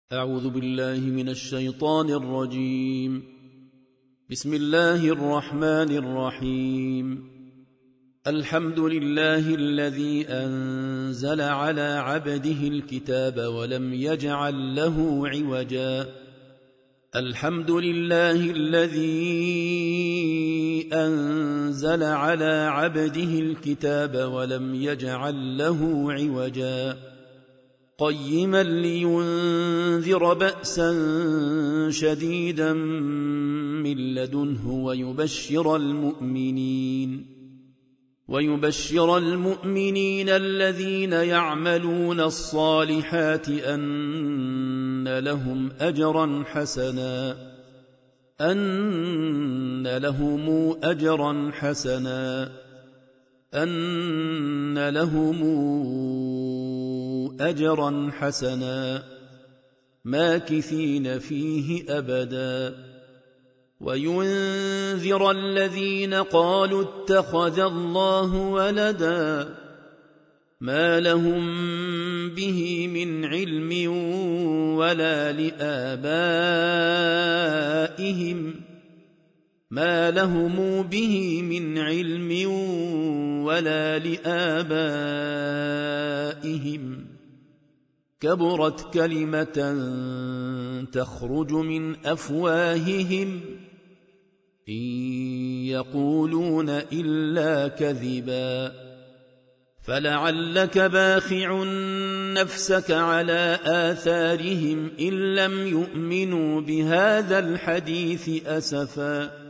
أعوذ بالله من الشيطان الرجيم. بسم الله الرحمن الرحيم. الحمد لله الذي أنزل على عبده الكتاب ولم يجعل له عوجا. الحمد لله الذي أنزل على عبده الكتاب ولم يجعل له عوجا قيما لينذر بأسا شديدا من لدنه ويبشر المؤمنين الذين يعملون الصالحات أن لهم أجرا حسنا ماكثين فيه أبدا وينذر الذين قالوا اتخذ الله ولدا ما لهم به من علم ولا لآبائهم كبرت كلمة تخرج من أفواههم إن يقولون إلا كذبا فلعلك باخع نفسك على آثارهم إن لم يؤمنوا بهذا الحديث أسفا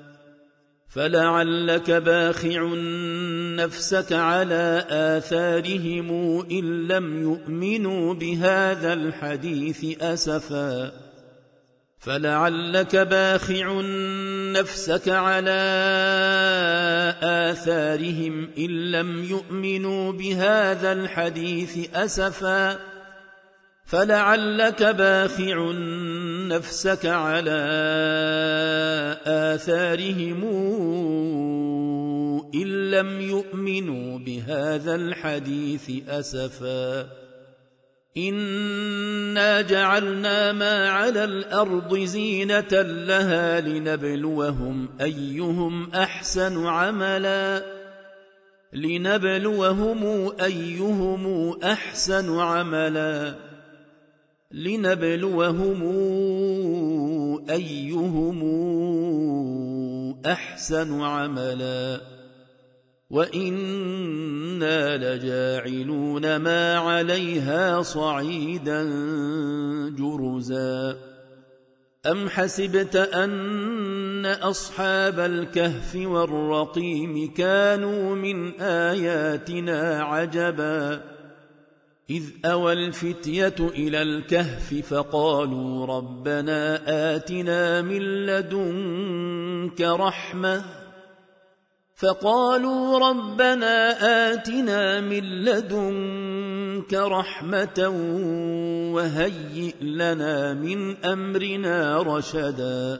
إنا جعلنا ما على الأرض زينة لها لنبلوهم أيهم أحسن عملا وإنا لجاعلون ما عليها صعيدا جرزا أم حسبت أن أصحاب الكهف والرقيم كانوا من آياتنا عجبا إذ أوى الفتية إلى الكهف فقالوا ربنا آتنا من لدنك رحمة وهيئ لنا من أمرنا رشدا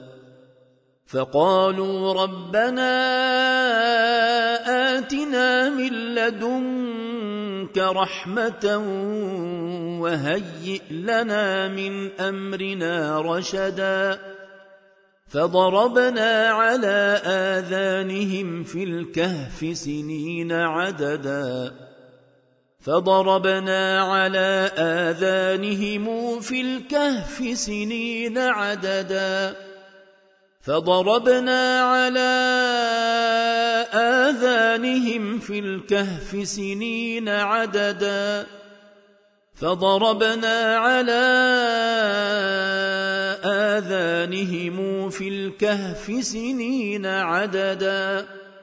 فضربنا على آذانهم في الكهف سنين عددا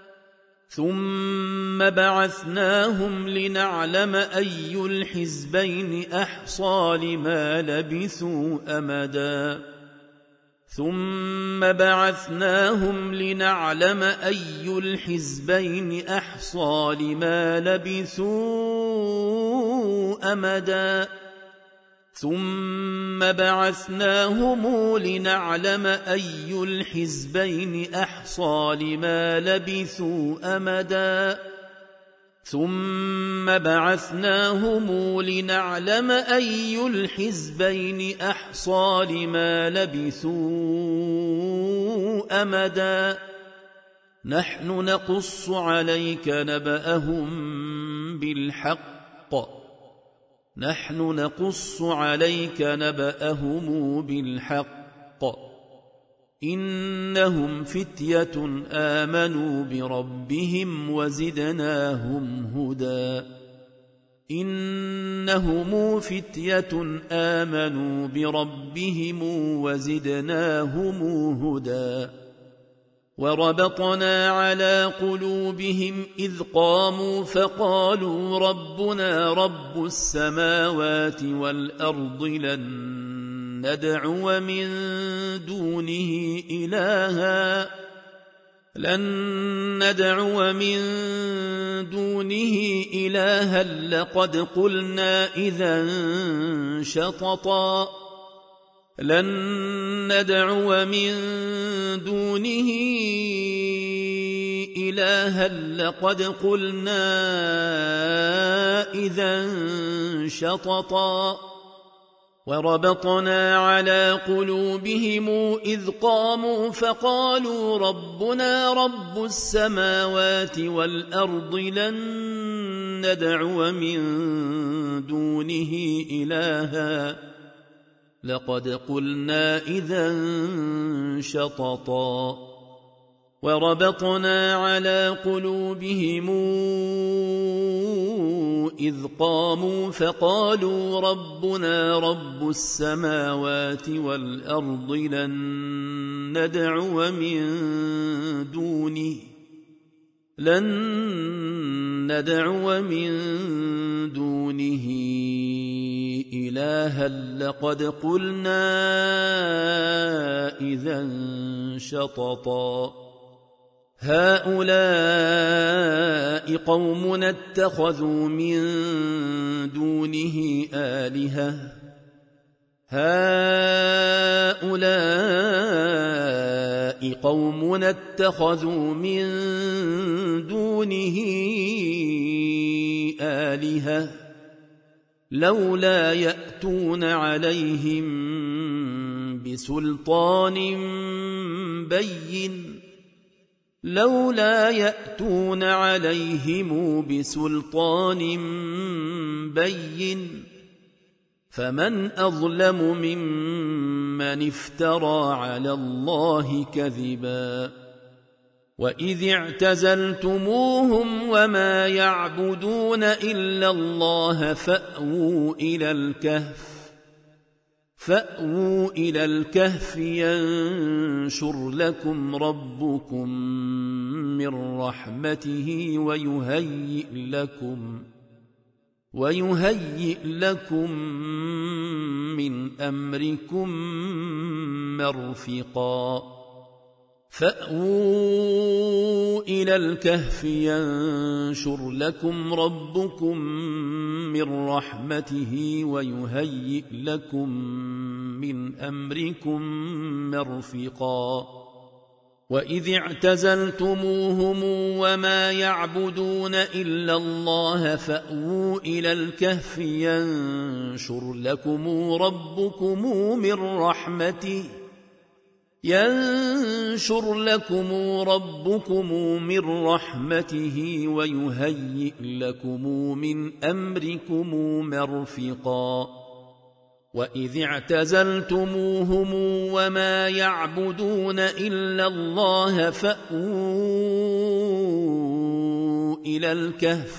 ثم بعثناهم لنعلم أي الحزبين أحصى لما لبثوا أمدا ثم بعثناهم لنعلم أي الحزبين أحصى لما لبثوا أمدا ثم بعثناهم لنعلم أي الحزبين أحصى لما لبثوا أمدا نحن نقص عليك نبأهم بالحق إنهم فتية آمنوا بربهم وزدناهم هدى وربطنا على قلوبهم إذ قاموا فقالوا ربنا رب السماوات والأرض لن ندعو من دونه إلها لقد قلنا إذا شططا وربطنا على قلوبهم إذ قاموا فقالوا ربنا رب السماوات والأرض لن ندعو من دونه إلها لقد قلنا إذا شططا وربطنا على قلوبهم إذ قاموا فقالوا ربنا رب السماوات والأرض لن ندعو من دونه إلها لقد قلنا إذا شططا هؤلاء قومنا اتخذوا من دونه آلهة لولا يأتون عليهم بسلطان بين فمن أظلم ممن افترى على الله كذبا وإذ اعتزلتموهم وما يعبدون إلا الله فأووا إلى الكهف ينشر لكم ربكم من رحمته ويهيئ لكم من أمركم مرفقا فأووا إلى الكهف ينشر لكم ربكم من رحمته ويهيئ لكم من أمركم مرفقا وإذ اعتزلتموهم وما يعبدون إلا الله فأووا إلى الكهف ينشر لكم ربكم من رحمته ويهيئ لكم من أمركم مرفقا وإذ اعتزلتموهم وما يعبدون إلا الله فأووا إلى الكهف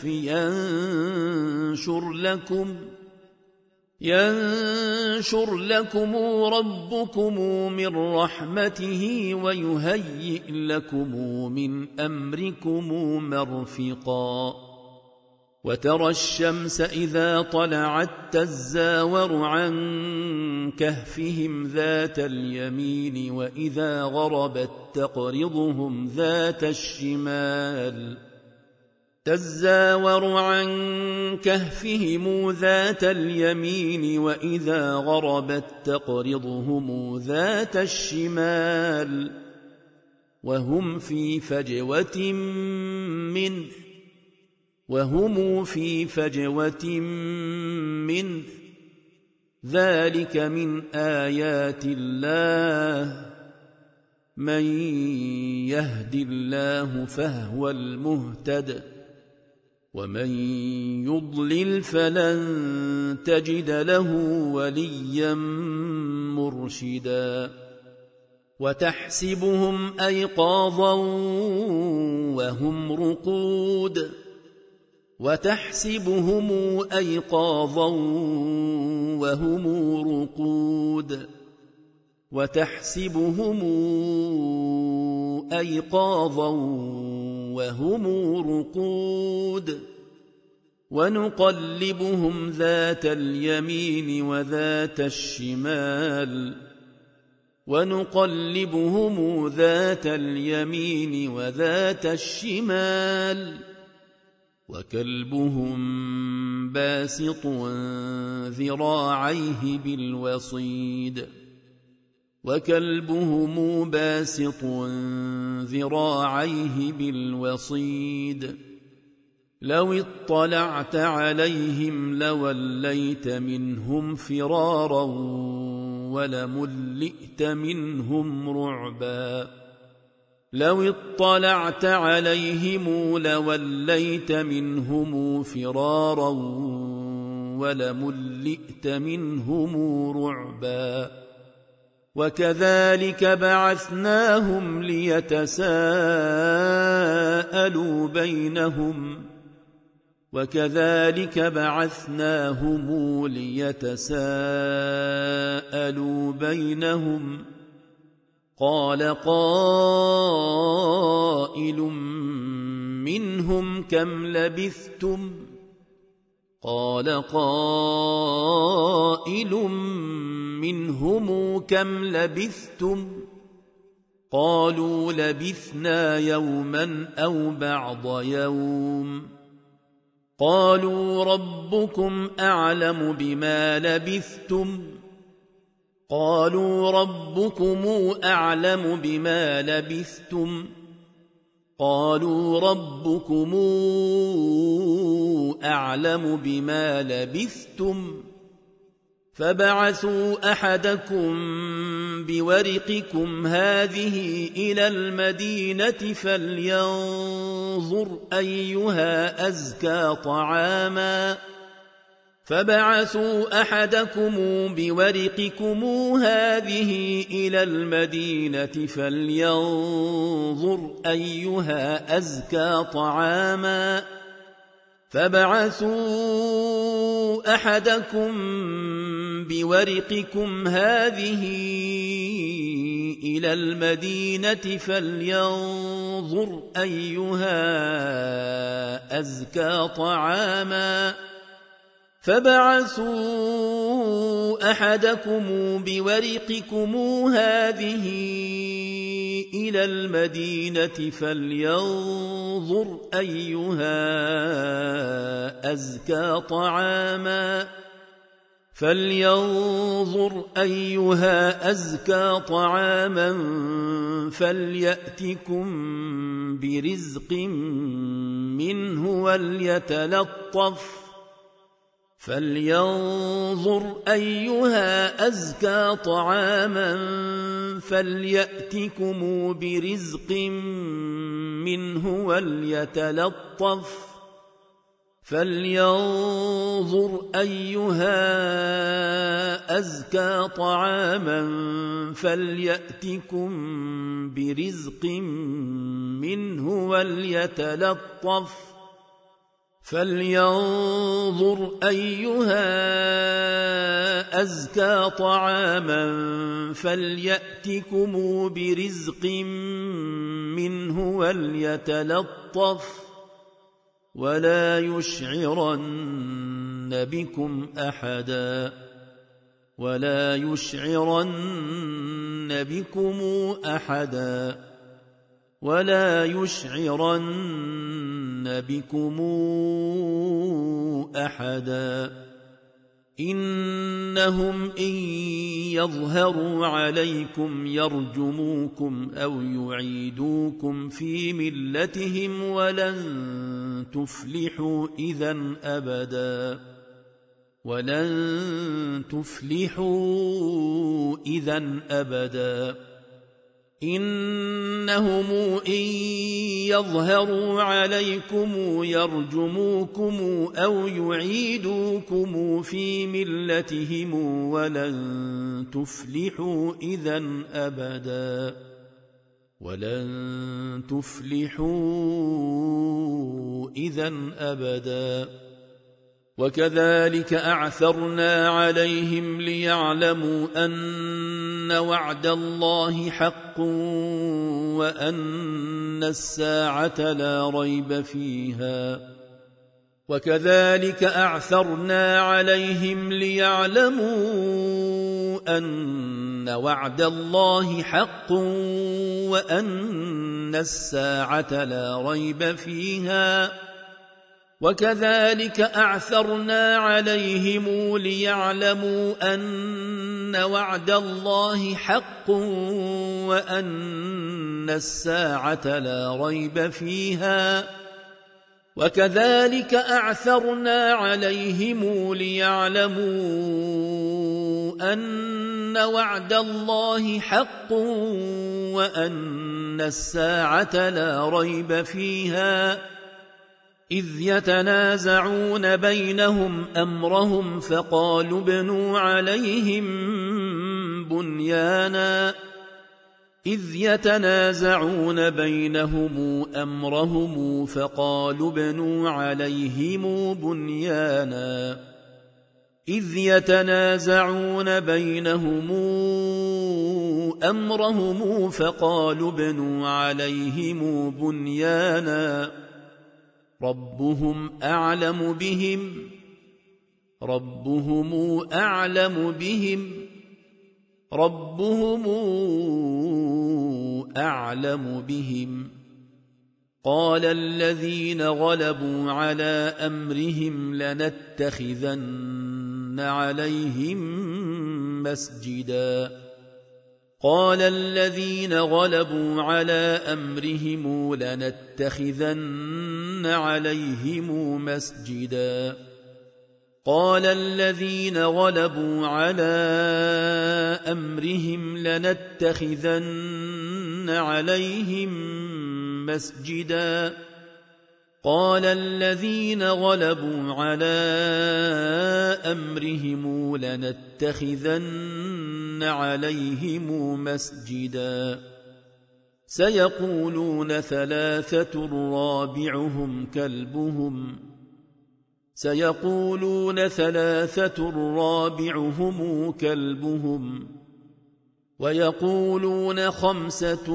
ينشر لكم ربكم من رحمته ويهيئ لكم من أمركم مرفقا وترى الشمس إذا طلعت تزاور عن كهفهم ذات اليمين وإذا غربت تقرضهم ذات الشمال وهم في فجوة منه وهم في فجوة منه ذلك من آيات الله من يهد الله فهو المهتد ومن يضلل فلن تجد له وليا مرشدا وتحسبهم أيقاظا وهم رقود ونقلبهم ذات اليمين وذات الشمال وكلبهم باسط ذراعيه بالوصيد لو اطلعت عليهم لوليت منهم فرارا ولملئت منهم رعبا وكذلك بعثناهم ليتساءلوا بينهم قال قائل منهم كم لبثتم قالوا لبثنا يوما أو بعض يوم قالوا ربكم أعلم بما لبثتم قالوا ربكم أعلم بما لبثتم فبعثوا أحدكم بورقكم هذه إلى المدينة فلينظر أيها أزكى طعاما فبعثوا أحدكم بورقكم هذه إلى المدينة فلينظر أيها أزكى طعاما فليأتكم برزق منه وليتلطف ولا يشعرن بكم أحدا إنهم إن يظهروا عليكم يرجموكم أو يعيدوكم في ملتهم ولن تفلحوا إذا أبدا إنهم إن يظهروا عليكم يرجموكم أو يعيدوكم في ملتهم ولن تفلحوا إذا أبدا وكذلك أعثرنا عليهم ليعلموا أن وعد الله حق وأن الساعة لا ريب فيها وكذلك أعثرنا عليهم ليعلموا أن وعد الله حق وأن الساعة لا ريب فيها وكذلك أعثرنا عليهم ليعلموا أن وعد الله حق وأن الساعة لا ريب فيها إذ يتنازعون بينهم أمرهم فقالوا ابنوا عليهم بنيانا ربهم أعلم بهم قال الذين غلبوا على أمرهم لنتخذن عليهم مسجدا سيقولون ثلاثة رابعهم كلبهم ويقولون خمسة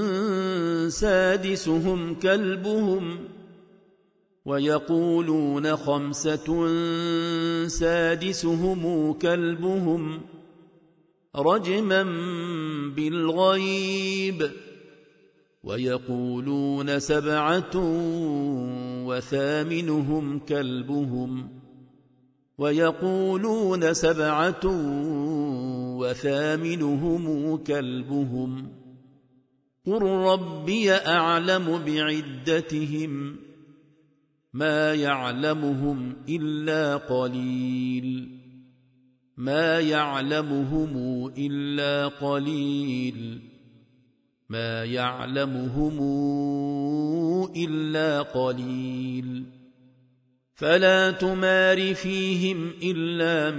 سادسهم كلبهم ويقولون خمسة سادسهم كلبهم رجما بالغيب ويقولون سبعة وثامنهم كلبهم ويقولون سبعة وثامنهم كلبهم قل ربي أعلم بعدتهم ما يعلمهم إلا قليل فلا تمار فيهم إلا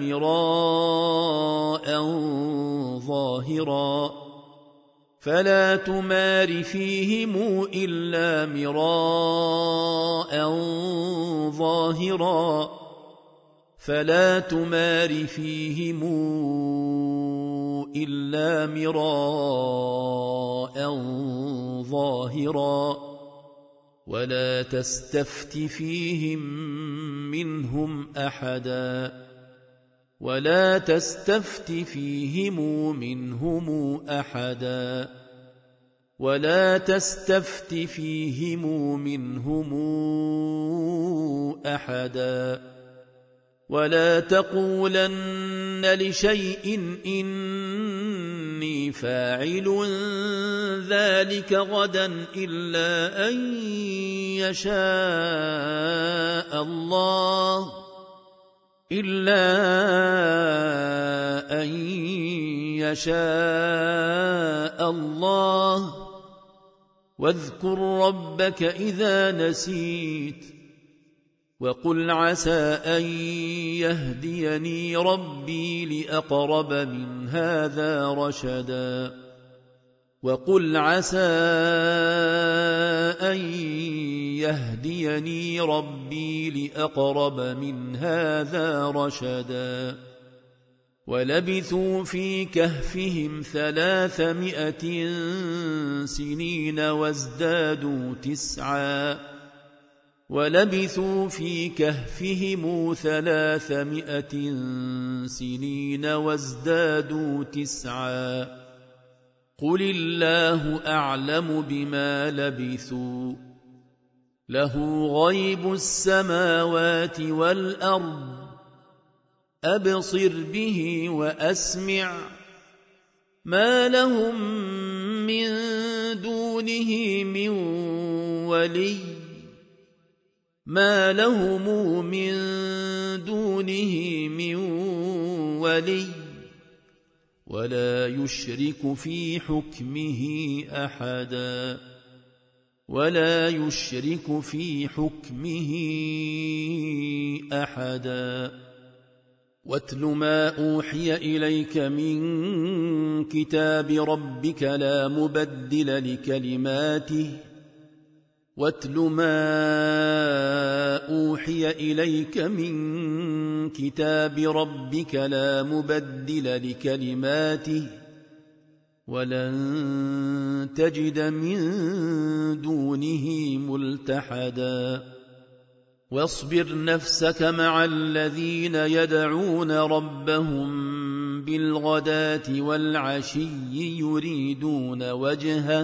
مراء ظاهرا ولا تستفت فيهم منهم أحدا ولا تقولن لشيء إني فاعل ذلك غدا إلا أن يشاء الله واذكر ربك إذا نسيت وقل عسى أن يهديني ربي لأقرب من هذا رشدا وقل عسى أن يهديني ربي لأقرب من هذا رشدا ولبثوا في كهفهم 300 سنين وازدادوا 9 ولبثوا في كهفهم 300 سنين وازدادوا 9 قل الله أعلم بما لبثوا له غيب السماوات والأرض أبصر به وأسمع ما لهم من دونه من ولي ولا يشرك في حكمه أحدا واتل ما أوحي إليك من كتاب ربك لا مبدل لكلماته واتل ما أوحي إليك من كتاب ربك لا مبدل لكلماته ولن تجد من دونه ملتحدا واصبر نفسك مع الذين يدعون ربهم بالغداة والعشي يريدون وجهه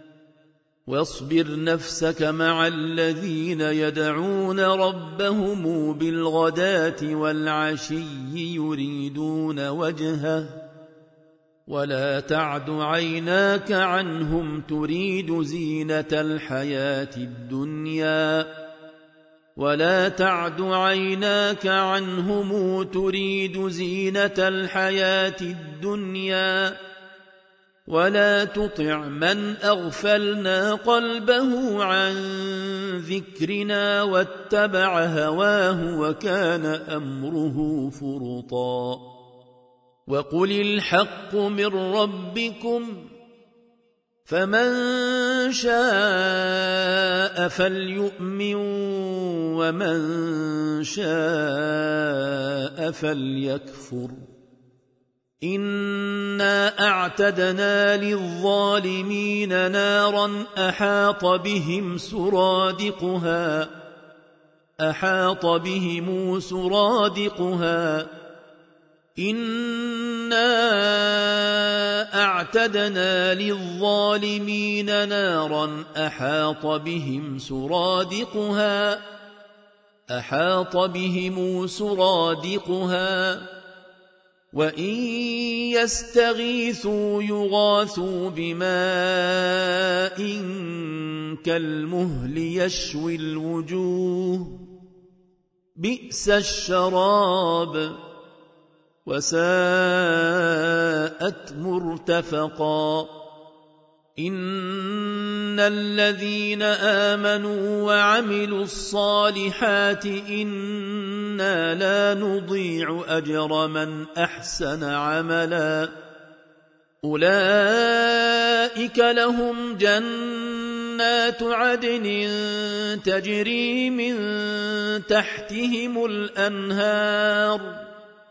ولا تعد عيناك عنهم تريد زينة الحياة الدنيا ولا تطع من أغفلنا قلبه عن ذكرنا واتبع هواه وكان أمره فرطا وقل الحق من ربكم فمن شاء فليؤمن ومن شاء فليكفر إنا أعتدنا للظالمين نارا أحاط بهم سرادقها إنا أعتدنا للظالمين نارا أحاط بهم سرادقها وإن يستغيثوا يغاثوا بماء كالمهل يشوي الوجوه بئس الشراب وساءت مرتفقا إن الذين آمنوا وعملوا الصالحات إنا لا نضيع أجر من أحسن عملا أولئك لهم جنات عدن تجري من تحتهم الأنهار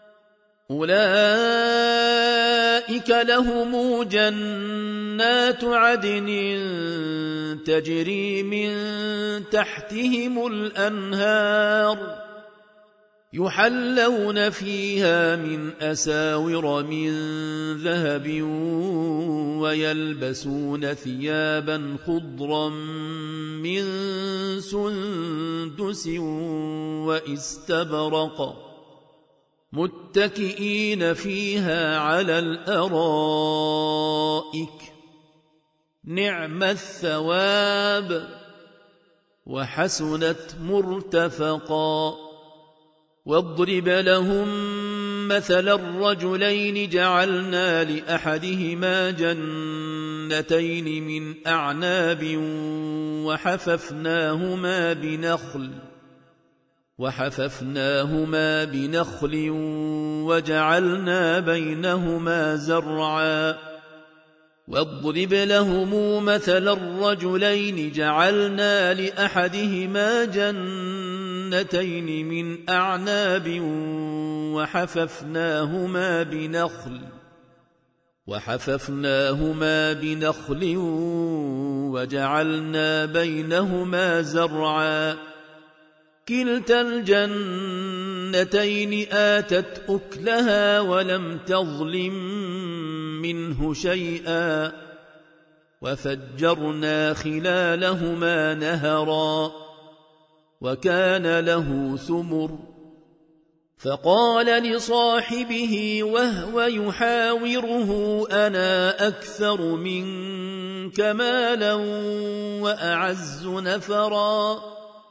يحلون فيها من أساور من ذهب ويلبسون ثيابا خضرا من سندس واستبرق متكئين فيها على الأرائك نعم الثواب وحسنت مرتفقا واضرب لهم مثل الرجلين جعلنا لأحدهما جنتين من أعناب وحففناهما بنخل وجعلنا بينهما زرعا واضرب لهم مثل الرجلين جعلنا لأحدهما جنتين من أعناب وحففناهما بنخل وجعلنا بينهما زرعا كلتا الجنتين آتت أكلها ولم تظلم منه شيئا وفجرنا خلالهما نهرا وكان له ثمر فقال لصاحبه وهو يحاوره أنا أكثر منك مالا وأعز نفرا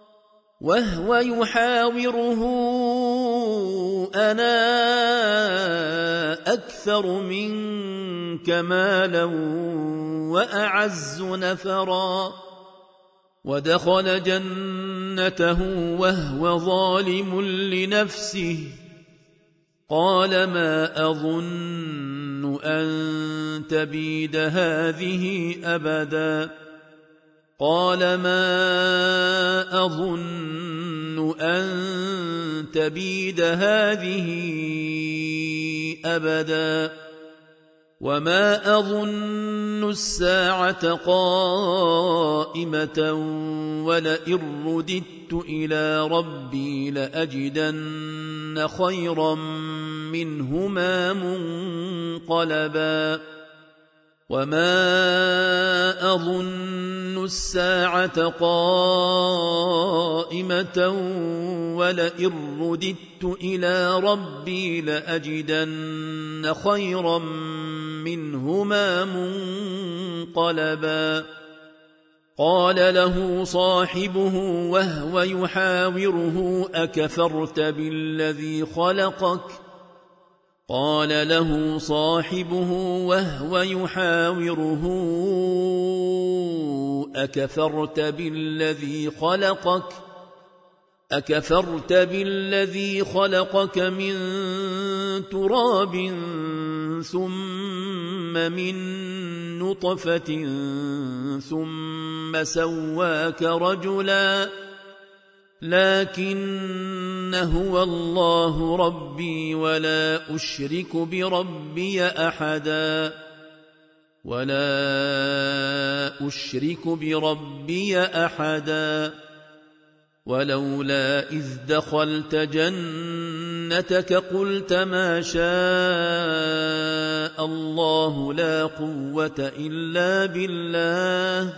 ودخل جنته وهو ظالم لنفسه قال ما أظن أن تبيد هذه أبدا وما أظن الساعة قائمة ولئن رددت إلى ربي لأجدن خيرا منهما منقلبا قال له صاحبه وهو يحاوره أكفرت بالذي خلقك من تراب ثم من نطفة ثم سواك رجلا لكن هو الله ربي ولا أشرك بربي أحدا ولولا إذ دخلت جنتك قلت ما شاء الله لا قوة إلا بالله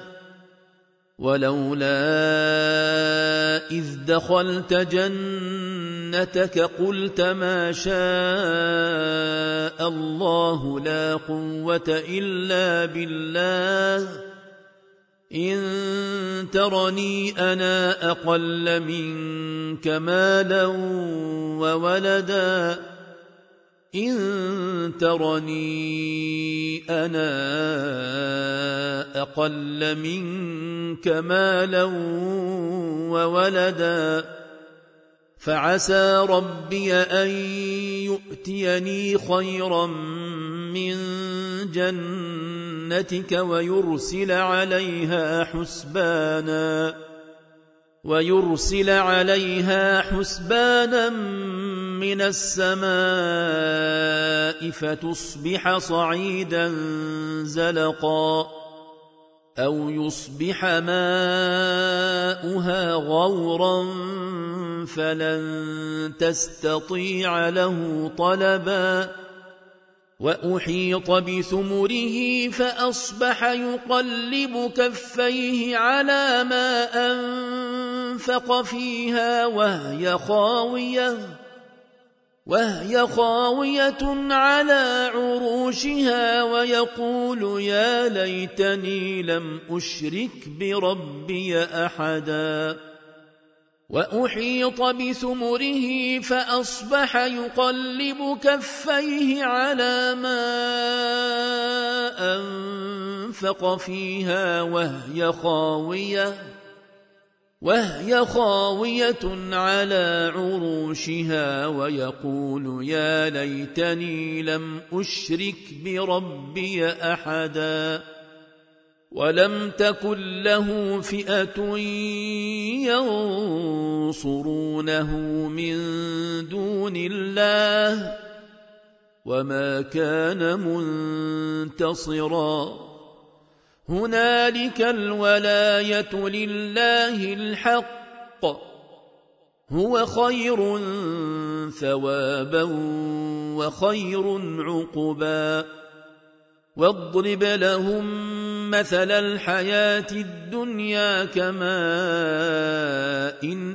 إن ترني أنا أقل منك مالا وولدا فعسى ربي أن يؤتيني خيرا من جنتك ويرسل عليها حسبانا من السماء فتصبح صعيدا زلقا أو يصبح ماؤها غورا فلن تستطيع له طلبا وأحيط بثمره فأصبح يقلب كفيه على ما أنفق فيها وهي خاوية على عروشها ويقول يا ليتني لم أشرك بربي أحدا وأحيط بثمره فأصبح يقلب كفيه على ما أنفق فيها وهي خاوية على عروشها ويقول يا ليتني لم أشرك بربي أحدا ولم تكن له فئة ينصرونه من دون الله وما كان منتصرا هنالك الولاية لله الحق هو خير ثوابا وخير عقبا واضرب لهم مثل الحياة الدنيا كماء إن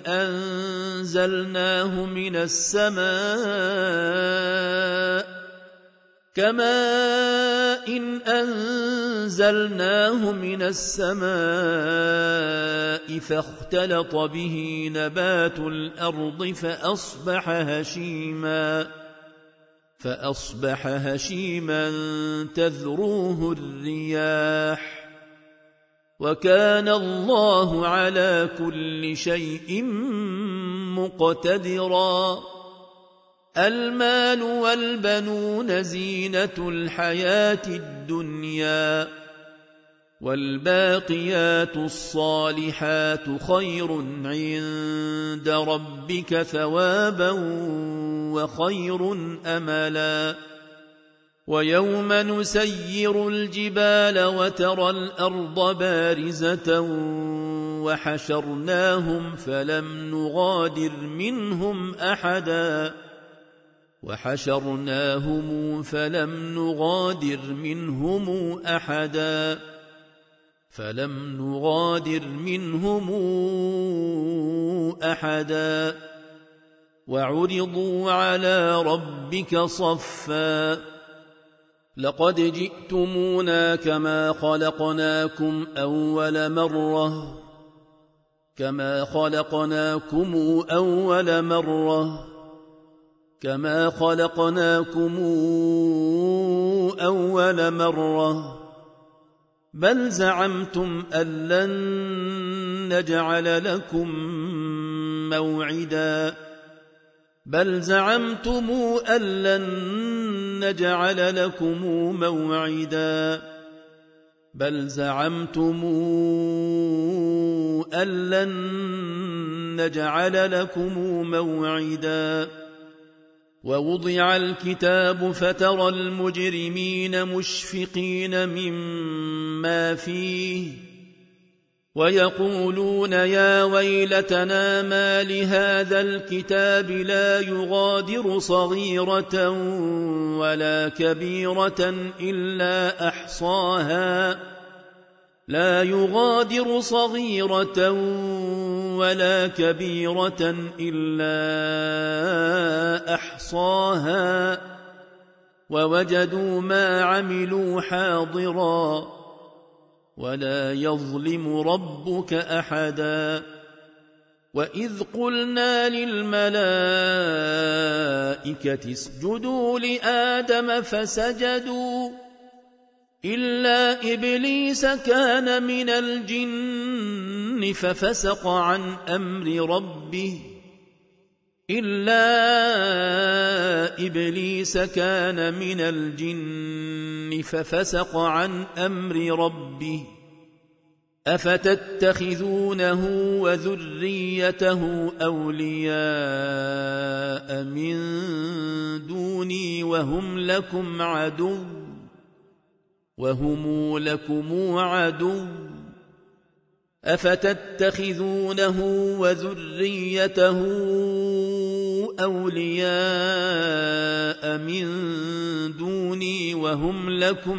أنزلناه من السماء فاختلط به نبات الأرض فأصبح هشيما تذروه الرياح وكان الله على كل شيء مقتدرا المال والبنون زينة الحياة الدنيا والباقيات الصالحات خير عند ربك ثوابا وخير أملا ويوم نسير الجبال وترى الأرض بارزة وحشرناهم فلم نغادر منهم أحدا وعرضوا على ربك صفا لقد جئتمونا كما خلقناكم أول مرة بل زعمتم أن لن نجعل لكم موعدا ووضع الكتاب فترى المجرمين مشفقين مما فيه ويقولون يا ويلتنا ما لهذا الكتاب لا يغادر صغيرة ولا كبيرة إلا أحصاها ووجدوا ما عملوا حاضرا ولا يظلم ربك أحدا وإذ قلنا للملائكة اسجدوا لآدم فسجدوا إلا إبليس كان من الجن ففسق عن أمر ربه أفتتخذونه وذريته أولياء من دوني وهم لكم عدو أفتتخذونه وذريته أولياء من دوني وهم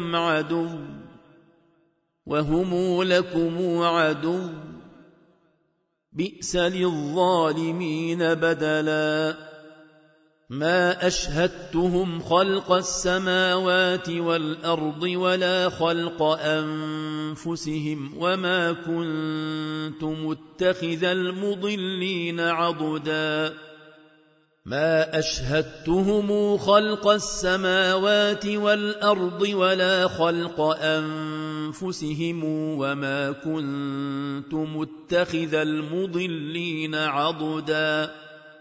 لكم عدو بئس للظالمين بدلا ما أشهدتهم خلق السماوات والأرض ولا خلق أنفسهم وما كنت متخذ المضلين عضدا ما أشهدتهم خلق السماوات والأرض ولا خلق أنفسهم وما كنت متخذ المضلين عضدا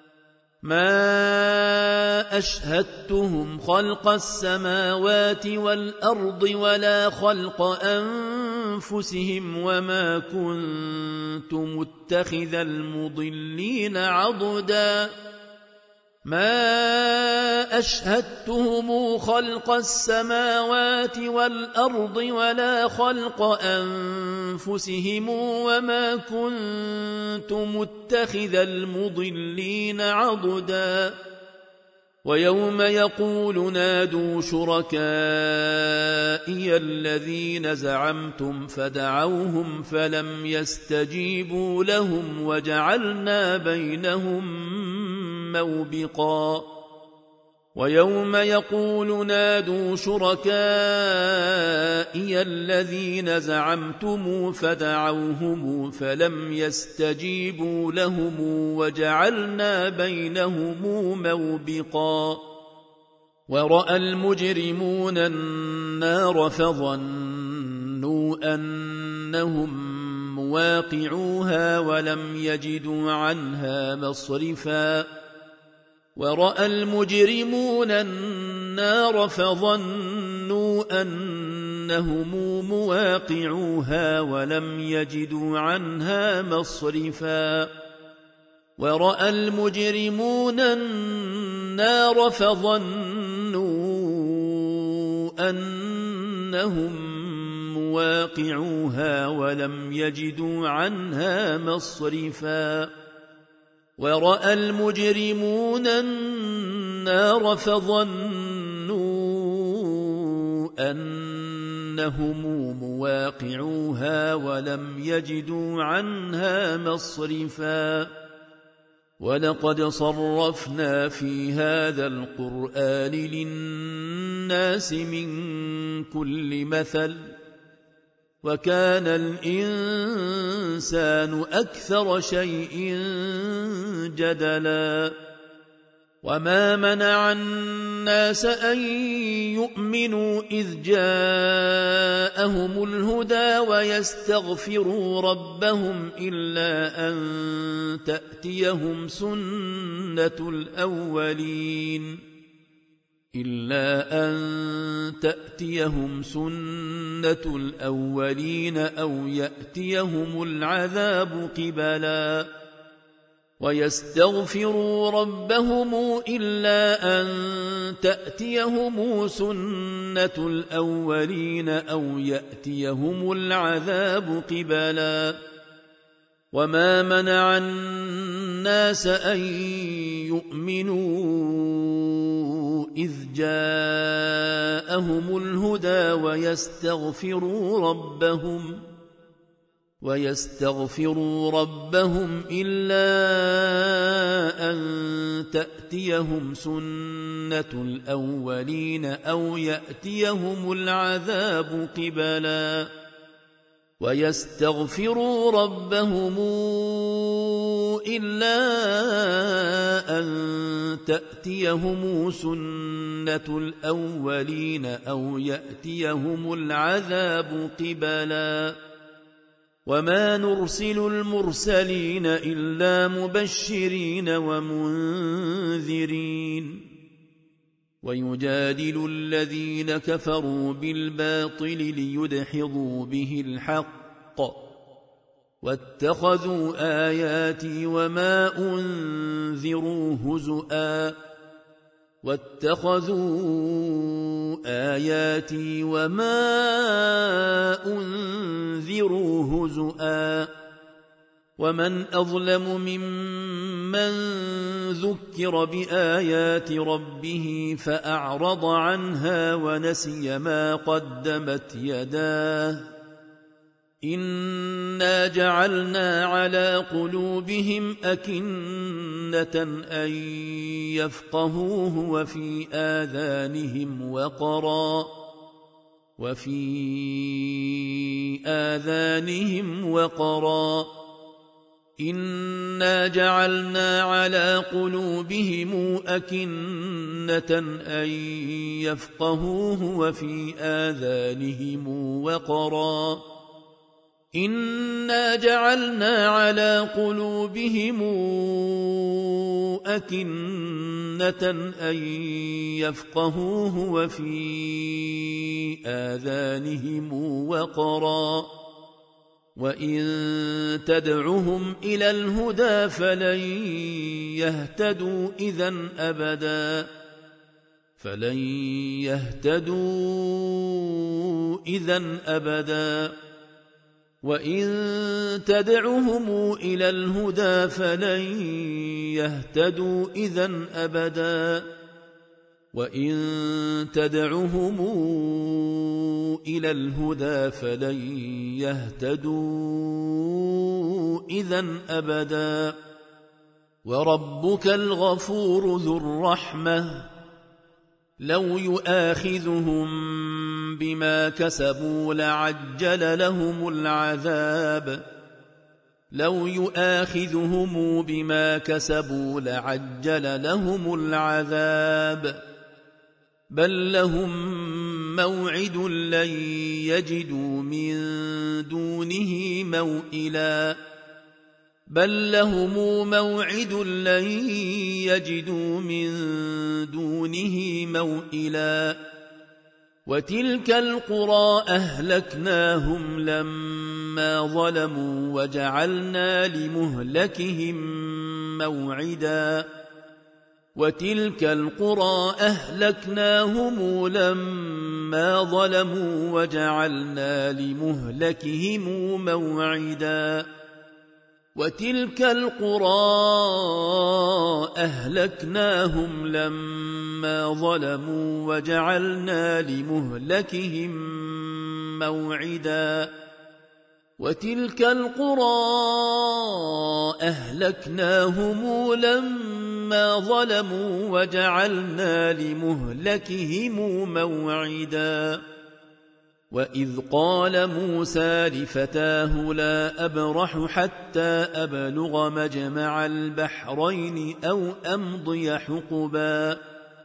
ما أشهدتهم خلق السماوات والأرض ولا خلق أنفسهم وما كنت متخذ المضلين عضدا ما أشهدتهم خلق السماوات والأرض ولا خلق أنفسهم وما كنت متخذ المضلين عضدا ويوم يقول نادوا شركائي الذين زعمتم فدعوهم فلم يستجيبوا لهم وجعلنا بينهم موبقا ويوم يقول نادوا شركائي الذين زعمتم فدعوهم فلم يستجيبوا لهم وجعلنا بينهم موبقا ورأى المجرمون النار فظنوا أنهم مواقعوها ولم يجدوا عنها مصرفا ورأى المجرمون النار فظنوا أنهم مواقعوها ولم يجدوا عنها مصرفا ورأى المجرمون النار فظنوا أنهم مواقعوها ولم يجدوا عنها مصرفا ورأى المجرمون النار فظنوا أنهم مواقعوها ولم يجدوا عنها مصرفا ولقد صرفنا في هذا القرآن للناس من كل مثل وكان الإنسان أكثر شيء جدلا وما منع الناس أن يؤمنوا إذ جاءهم الهدى ويستغفروا ربهم إلا أن تأتيهم سنة الأولين أو يأتيهم العذاب قبلا ويستغفروا ربهم إلا أن تأتيهم سنة الأولين أو يأتيهم العذاب قبلا وما منع الناس أن يؤمنوا إذ جاءهم الهدى ويستغفروا ربهم إلا أن تأتيهم سنة الأولين أو يأتيهم العذاب قبلا ويستغفروا ربهم إلا أن تأتيهم سنة الأولين أو يأتيهم العذاب قبلا وما نرسل المرسلين إلا مبشرين ومنذرين ويجادل الذين كفروا بالباطل ليدحضوا به الحق واتخذوا آياتي وما أنذروا هزؤا ومن أظلم ممن ذكر بآيات ربه فأعرض عنها ونسي ما قدمت يداه إنا جعلنا على قلوبهم أكنة أن يفقهوه وفي آذانهم وقرا إنا جعلنا على قلوبهم أكنة أن يفقهوه وفي آذانهم وقرا إنا جعلنا على قلوبهم أكنة أن يفقهوه وفي آذانهم وقرا وإن تدعهم إلى الهدى فلن يهتدوا إذا أبدا وإن تدعهم إلى الهدى فلن يهتدوا إذا أبدا وإن تدعهم إلى الهدى فلن يهتدوا إذا أبدا وربك الغفور ذو الرحمة لو يؤاخذهم بما كسبوا لعجل لهم العذاب بل لهم موعد لن يجدوا من دونه موئلا وتلك القرى أهلكناهم لما ظلموا وجعلنا لمهلكهم موعدا وتلك القرى أهلكناهم لما ظلموا وجعلنا لمهلكهم موعدا وتلك القرى أهلكناهم لما ظلموا وجعلنا لمهلكهم موعدا وإذ قال موسى لفتاه لا أبرح حتى أبلغ مجمع البحرين أو أمضي حقبا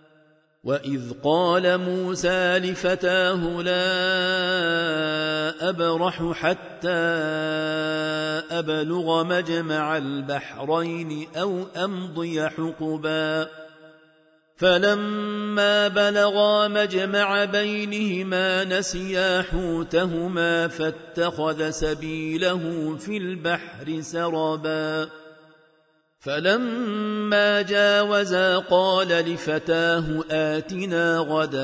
فلما بلغا مجمع بينهما نسيا حوتهما فاتخذ سبيله في البحر سربا فلما جاوزا قال لفتاه آتنا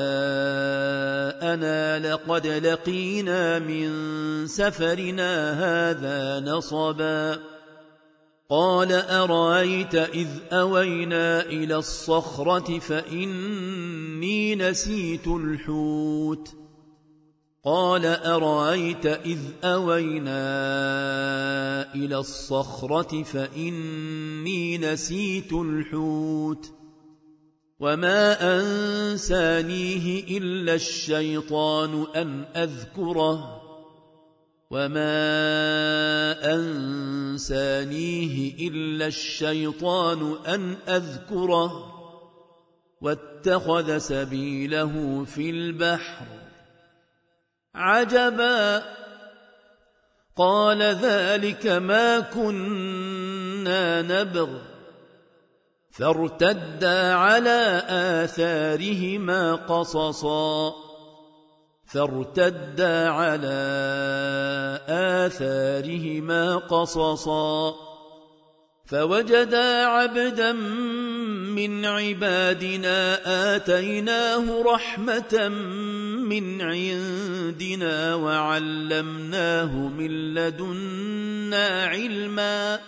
غداءنا لقد لقينا من سفرنا هذا نصبا قال أرأيت إذ أوينا إلى الصخرة فإني نسيت الحوت وما أنسانيه إلا الشيطان أن أذكره واتخذ سبيله في البحر عجبا قال ذلك ما كنا نبغ فارتدا على آثارهما قصصا فوجدا عبدا من عبادنا آتيناه رحمة من عندنا وعلمناه من لدنا علما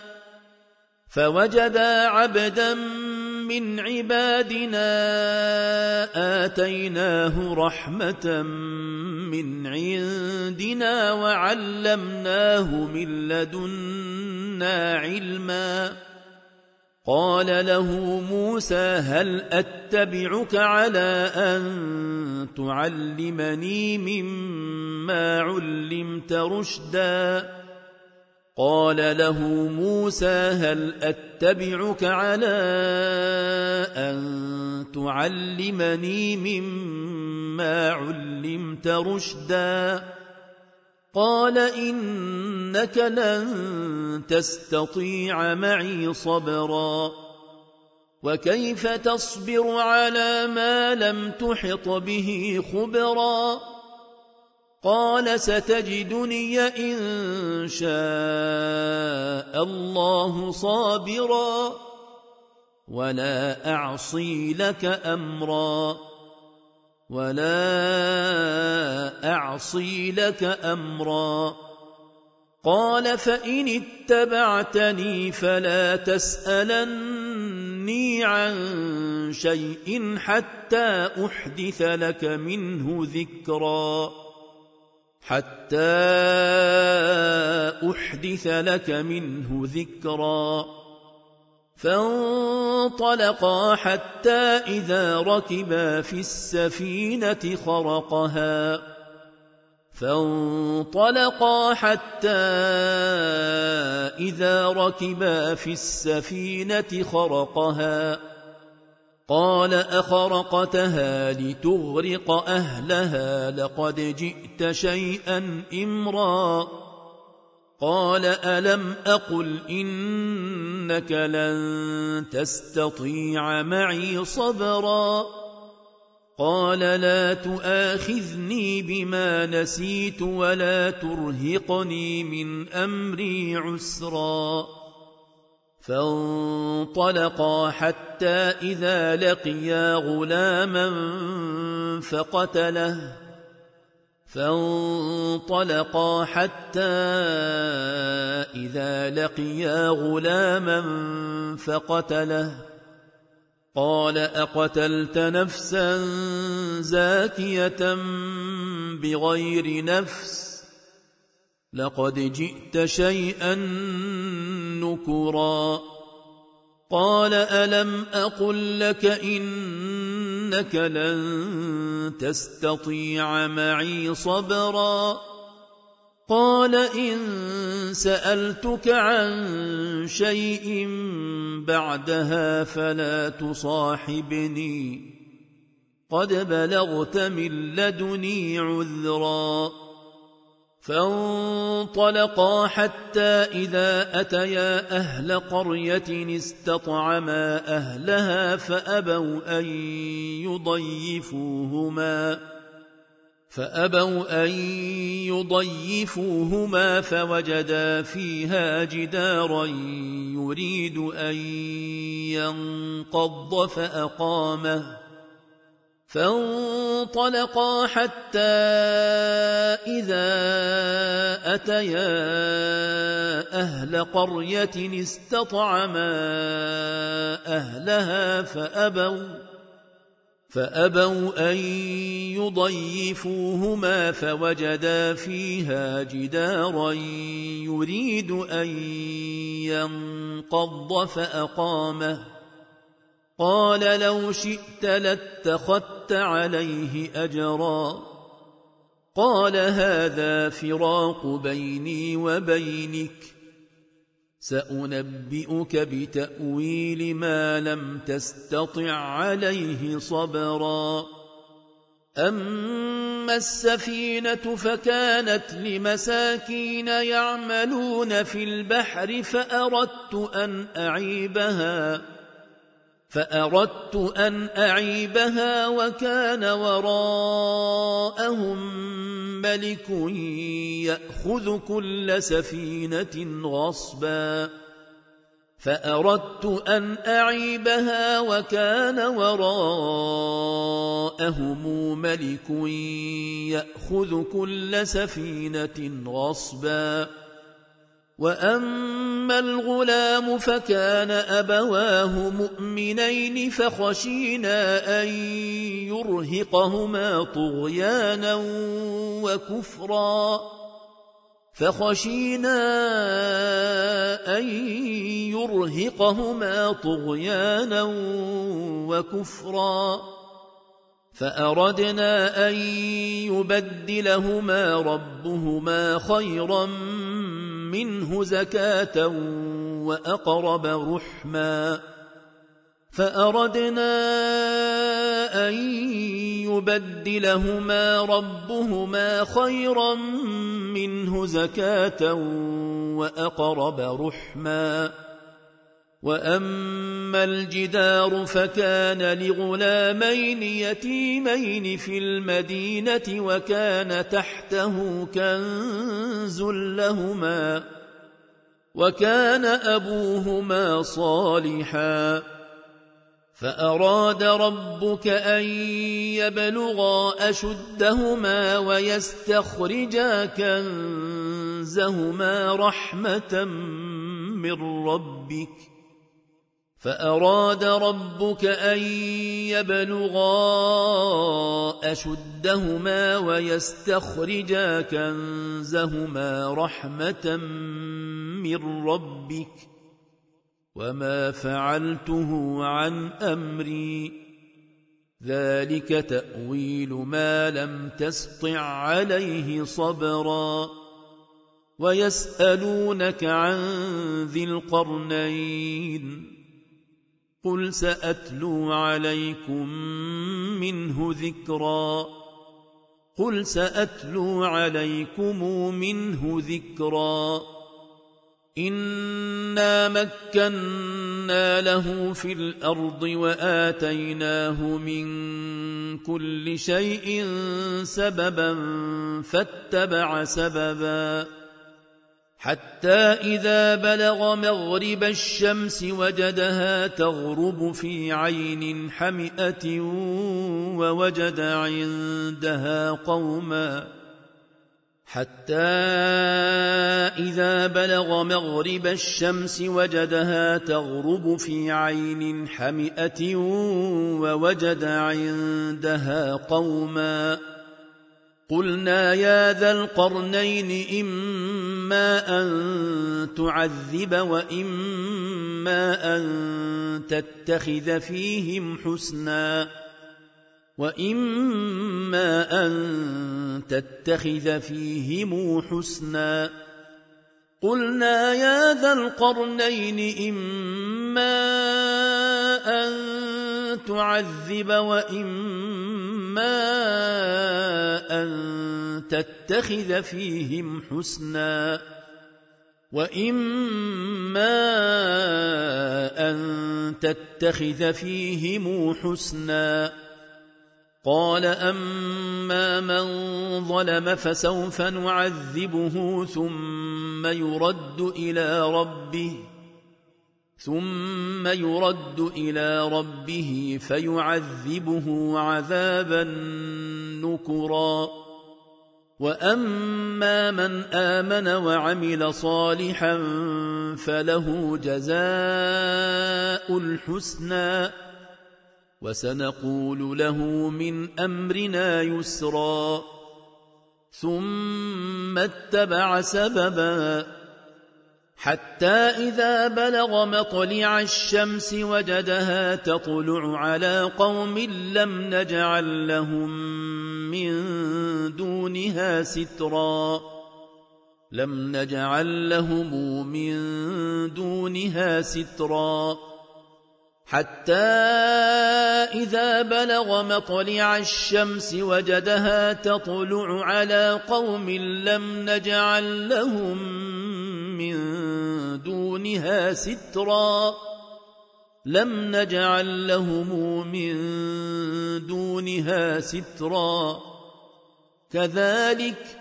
عندنا وعلمناه من لدنا علما. قال له موسى هل أتبعك على أن تعلمني مما علمت رشدا؟ قال له موسى هل أتبعك على أن تعلمني مما علمت رشدا؟ قال إنك لن تستطيع معي صبرا وكيف تصبر على ما لم تحط به خبرا؟ قال ستجدني إن شاء الله صابرا ولا أعصي لك أمرا. قال فإن اتبعتني فلا تسألني عن شيء حتى أحدث لك منه ذكرا. فانطلقا حتى إذا ركبا في السفينة خرقها قال أخرقتها لتغرق أهلها لقد جئت شيئا إمرا. قال ألم أقل إنك لن تستطيع معي صبرا؟ قال لا تؤاخذني بما نسيت ولا ترهقني من أمري عسرا. فانطلقا حتى إذا لقيا غلاما فقتله قال أقتلت نفسا زاكية بغير نفس لقد جئت شيئا نكرا. قال ألم أقل لك إنك لن تستطيع معي صبرا؟ قال إن سألتك عن شيء بعدها فلا تصاحبني قد بلغت من لدني عذرا. فانطلقا حتى إذا أتيا أهل قرية استطعما أهلها فأبوا أن يضيفوهما فوجدا فيها جدارا يريد أن ينقض فأقامه. فانطلقا حتى إذا أتيا أهل قرية استطعما أهلها فأبوا أن يضيفوهما فوجدا فيها جدارا يريد أن ينقض فأقامه. قال لو شئت لاتخذت عليه أجرا. قال هذا فراق بيني وبينك سأنبئك بتأويل ما لم تستطع عليه صبرا. أما السفينة فكانت لمساكين يعملون في البحر فأردت أن أعيبها وكان وراءهم ملك يأخذ كل سفينة غصبا. وأما الغلام فكان أبواه مؤمنين فخشينا أن يرهقهما طغيانا وكفرا فأردنا أن يبدلهما ربهما خيرا منه زكاة وأقرب رحما وأما الجدار فكان لغلامين يتيمين في المدينة وكان تحته كنز لهما وكان أبوهما صالحا فأراد ربك أن يبلغا أشدهما ويستخرجا كنزهما رحمة من ربك وما فعلته عن أمري ذلك تأويل ما لم تسطع عليه صبرا ويسألونك عن ذي القرنين قل سأتلو عليكم منه ذكرا إنا مكنا له في الأرض وآتيناه من كل شيء سببا فاتبع سببا حتى إذا بلغ مغرب الشمس وجدها تغرب في عين حمئة ووجد عندها قوما قلنا يا ذا القرنين إما أن تعذب وإما أن تتخذ فيهم حسنا قلنا يا ذا القرنين إما أن تعذب وإما أن تتخذ فيهم حسنا قال أما من ظلم فسوف نعذبه ثم يرد إلى ربه فيعذبه عذابا نكرا وأما من آمن وعمل صالحا فله جزاء الحسنى وسنقول له من أمرنا يسرا ثم اتبع سببا حتى إذا بلغ مطلع الشمس وجدها تطلع على قوم لم نجعل لهم من دونها سترا حتى إذا بلغ مطلع الشمس وجدها تطلع على قوم لم نجعل لهم من دونها سترا كذلك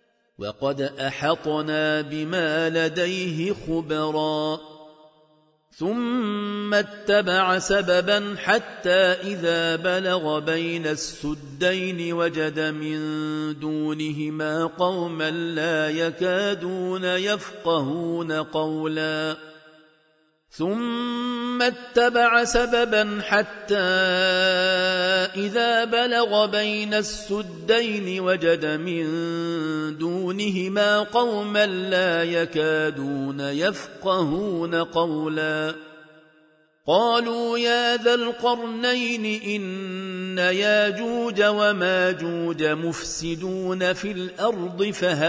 وقد أحطنا بما لديه خبرا ثم اتبع سببا حتى إذا بلغ بين السدين وجد من دونهما قوما لا يكادون يفقهون قولا ثم اتبع سببا حتى إذا بلغ بين السدين وجد من دونهما قوما لا يكادون يفقهون قولا قالوا يا ذا القرنين إن ياجوج وماجوج مفسدون في الأرض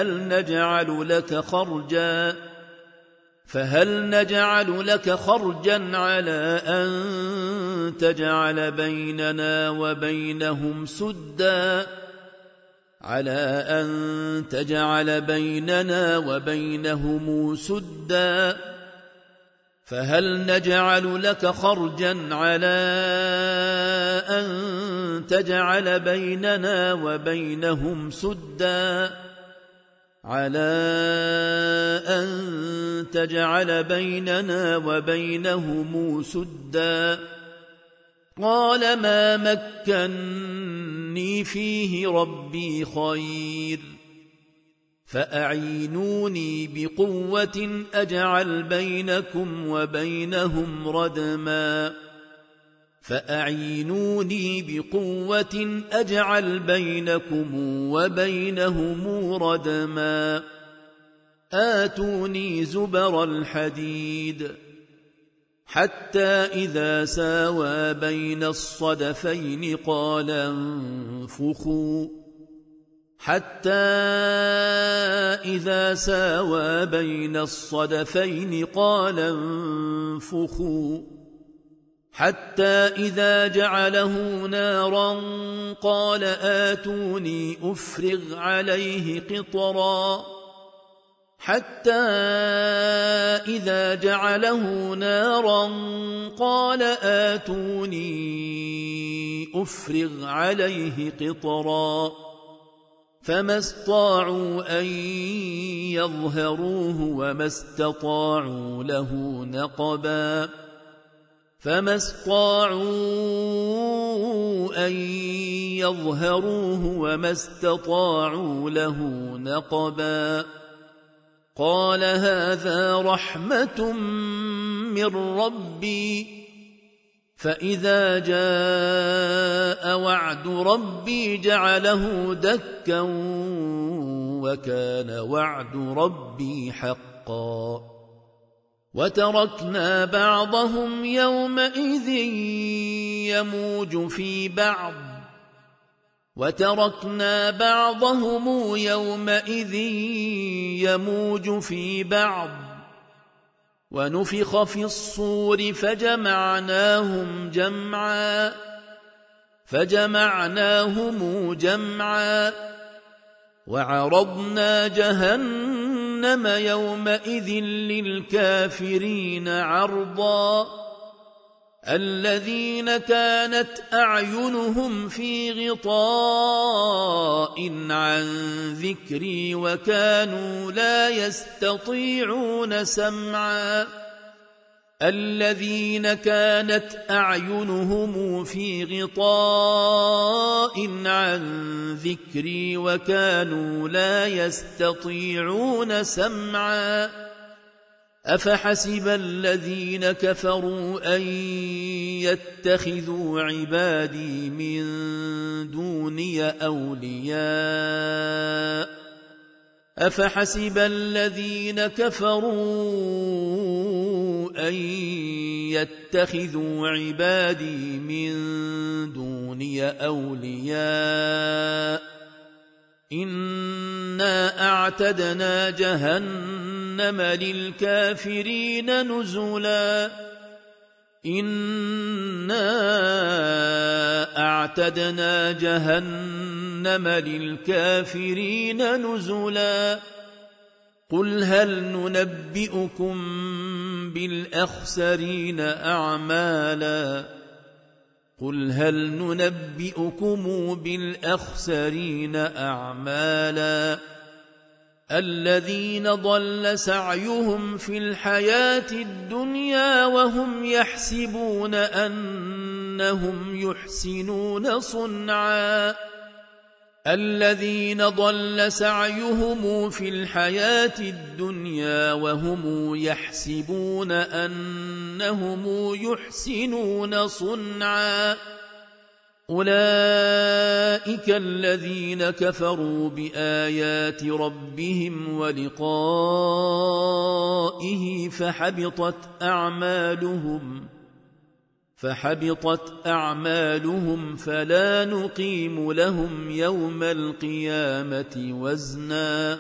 فهل نجعل لك خرجا على أن تجعل بيننا وبينهم سدا فهل نجعل لك خرجا على أن تجعل بيننا وبينهم سدا قال ما مكني فيه ربي خير فأعينوني بقوة أجعل بينكم وبينهم ردما آتوني زبر الحديد حتى إذا ساوى بين الصدفين قال انفخوا حتى إذا جعله نارا قال آتوني أفرغ عليه قطرا فما استطاعوا أن يظهروه وما استطاعوا له نقبا قال هذا رحمة من ربي فإذا جاء وعد ربي جعله دكا وكان وعد ربي حقا وتركنا بعضهم يومئذ يموج في بعض ونفخ في الصور فجمعناهم جمعا وعرضنا جهنم يومئذ للكافرين عرضا الذين كانت أعينهم في غطاء عن ذكري وكانوا لا يستطيعون سمعا أفحسب الذين كفروا أن يتخذوا عبادي من دوني أولياء إنا أعتدنا جهنم للكافرين نزلا قل هل ننبئكم بالأخسرين أعمالا الذين ضل سعيهم في الحياة الدنيا وهم يحسبون أنهم يحسنون صنعا الذين ضل سعيهم في الحياة الدنيا وهم يحسبون أنهم يحسنون صنعا أولئك الذين كفروا بآيات ربهم ولقائه فحبطت أعمالهم فلا نقيم لهم يوم القيامة وزنا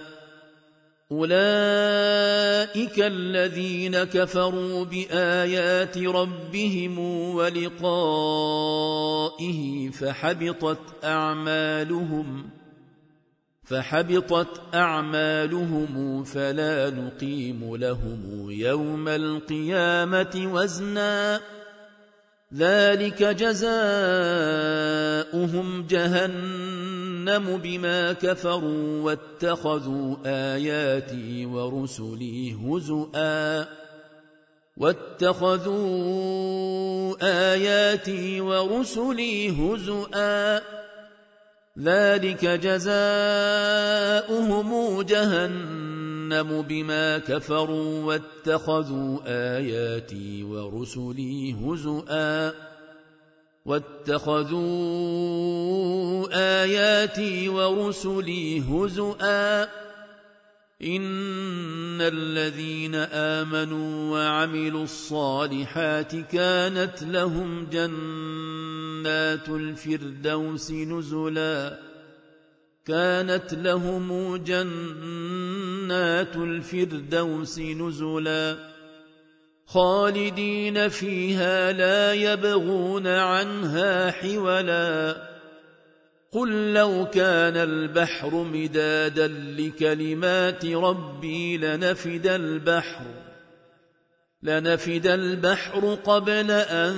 أولئك الذين كفروا بآيات ربهم ولقائه فحبطت أعمالهم فلا نقيم لهم يوم القيامة وزنا ذلك جزاؤهم جهنم بما كفروا واتخذوا آياتي ورسلي هزؤا ذلك جزاؤهم جهنم بما كفروا واتخذوا آياتي ورسلي هزؤا إن الذين آمنوا وعملوا الصالحات كانت لهم جنات الفردوس نزلا خالدين فيها لا يبغون عنها حولا قل لو كان البحر مدادا لكلمات ربي لنفد البحر قبل أن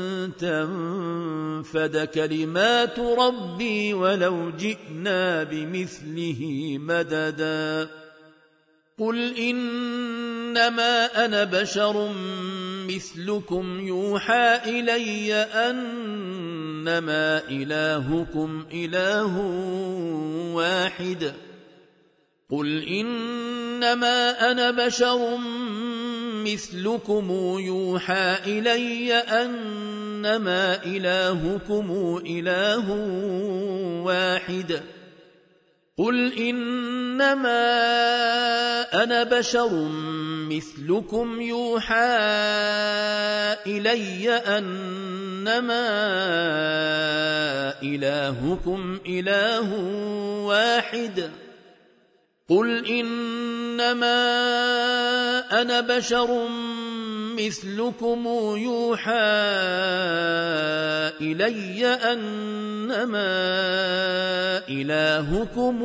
تنفد كلمات ربي ولو جئنا بمثله مددا قل إنما أنا بشر مثلكم يوحى إلي أنما إلهكم إله واحد قل إنما أنا بشر مثلكم يوحى إلي أنما إلهكم إله واحد قل إنما أنا بشر مثلكم يوحى إلي أنما إلهكم إله واحد قل إنما أنا بشر مثلكم يوحى إلي أنما إلهكم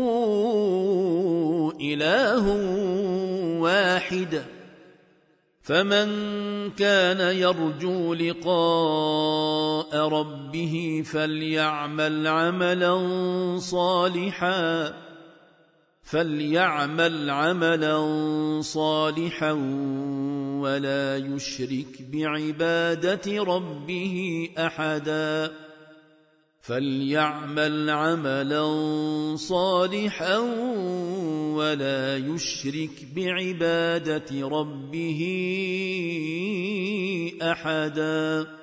إله واحد فمن كان يرجو لقاء ربه فليعمل عملا صالحا ولا يشرك بعبادة ربه أحدا فليعمل عملا صالحا ولا يشرك بعبادة ربه أحدا